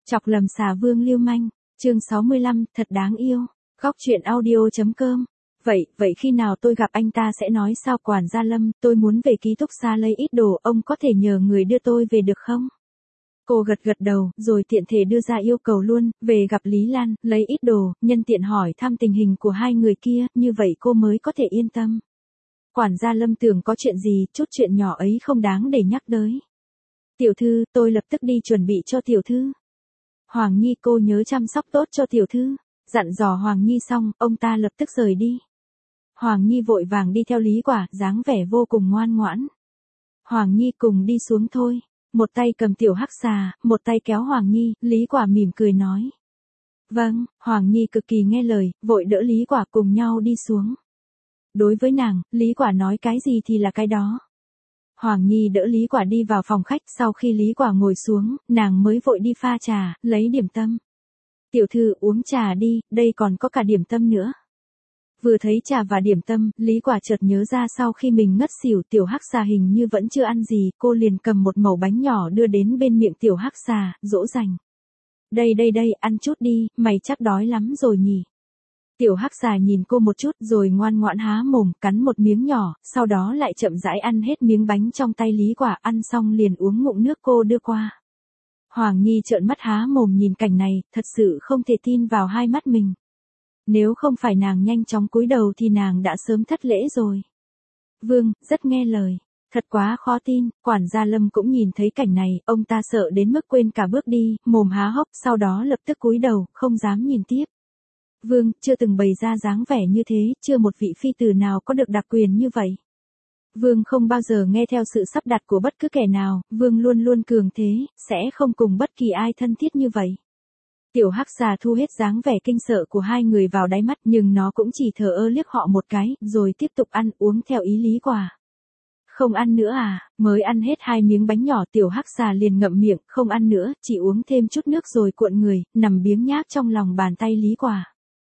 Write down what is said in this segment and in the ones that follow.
Chọc lầm xà vương lưu manh, chương 65, thật đáng yêu. Góc truyện audio.com. Vậy khi nào tôi gặp anh ta sẽ nói sao quản gia Lâm, tôi muốn về ký túc xá lấy ít đồ, ông có thể nhờ người đưa tôi về được không? Cô gật đầu, rồi tiện thể đưa ra yêu cầu luôn, về gặp Lý Lan, lấy ít đồ, nhân tiện hỏi thăm tình hình của hai người kia, như vậy cô mới có thể yên tâm. Quản gia Lâm tưởng có chuyện gì, chút chuyện nhỏ ấy không đáng để nhắc tới. Tiểu thư, tôi lập tức đi chuẩn bị cho tiểu thư. Hoàng Nhi, cô nhớ chăm sóc tốt cho tiểu thư. Dặn dò Hoàng Nhi xong, ông ta lập tức rời đi. Hoàng Nhi vội vàng đi theo Lý Quả, dáng vẻ vô cùng ngoan ngoãn. Hoàng Nhi cùng đi xuống thôi. Một tay cầm tiểu hắc xà, một tay kéo Hoàng Nhi, Lý Quả mỉm cười nói. Vâng, Hoàng Nhi cực kỳ nghe lời, vội đỡ Lý Quả cùng nhau đi xuống. Đối với nàng, Lý Quả nói cái gì thì là cái đó. Hoàng Nhi đỡ Lý Quả đi vào phòng khách, sau khi Lý Quả ngồi xuống, nàng mới vội đi pha trà, lấy điểm tâm. Tiểu thư uống trà đi, đây còn có cả điểm tâm nữa. Vừa thấy trà và điểm tâm, Lý Quả chợt nhớ ra sau khi mình ngất xỉu tiểu hắc xà hình như vẫn chưa ăn gì, cô liền cầm một mẩu bánh nhỏ đưa đến bên miệng tiểu hắc xà, dỗ dành. Đây, ăn chút đi, mày chắc đói lắm rồi nhỉ. Tiểu hắc xà nhìn cô một chút rồi ngoan ngoãn há mồm, cắn một miếng nhỏ, sau đó lại chậm rãi ăn hết miếng bánh trong tay Lý Quả, ăn xong liền uống ngụm nước cô đưa qua. Hoàng Nhi trợn mắt há mồm nhìn cảnh này, thật sự không thể tin vào hai mắt mình. Nếu không phải nàng nhanh chóng cúi đầu thì nàng đã sớm thất lễ rồi. Vương, rất nghe lời. Thật quá khó tin, quản gia Lâm cũng nhìn thấy cảnh này, ông ta sợ đến mức quên cả bước đi, mồm há hốc, sau đó lập tức cúi đầu, không dám nhìn tiếp. Vương, chưa từng bày ra dáng vẻ như thế, chưa một vị phi tử nào có được đặc quyền như vậy. Vương không bao giờ nghe theo sự sắp đặt của bất cứ kẻ nào, Vương luôn luôn cường thế, sẽ không cùng bất kỳ ai thân thiết như vậy. Tiểu hắc xà thu hết dáng vẻ kinh sợ của hai người vào đáy mắt, nhưng nó cũng chỉ thờ ơ liếc họ một cái, rồi tiếp tục ăn uống theo ý Lý Quả. Không ăn nữa à, mới ăn hết 2 miếng bánh nhỏ tiểu hắc xà liền ngậm miệng, không ăn nữa, chỉ uống thêm chút nước rồi cuộn người, nằm biếng nhác trong lòng bàn tay Lý Quả.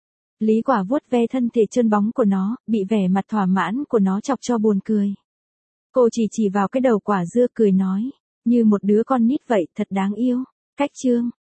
Lý Quả vuốt ve thân thể trơn bóng của nó, bị vẻ mặt thỏa mãn của nó chọc cho buồn cười. Cô chỉ vào cái đầu quả dưa cười nói, như một đứa con nít vậy, thật đáng yêu. Cách chương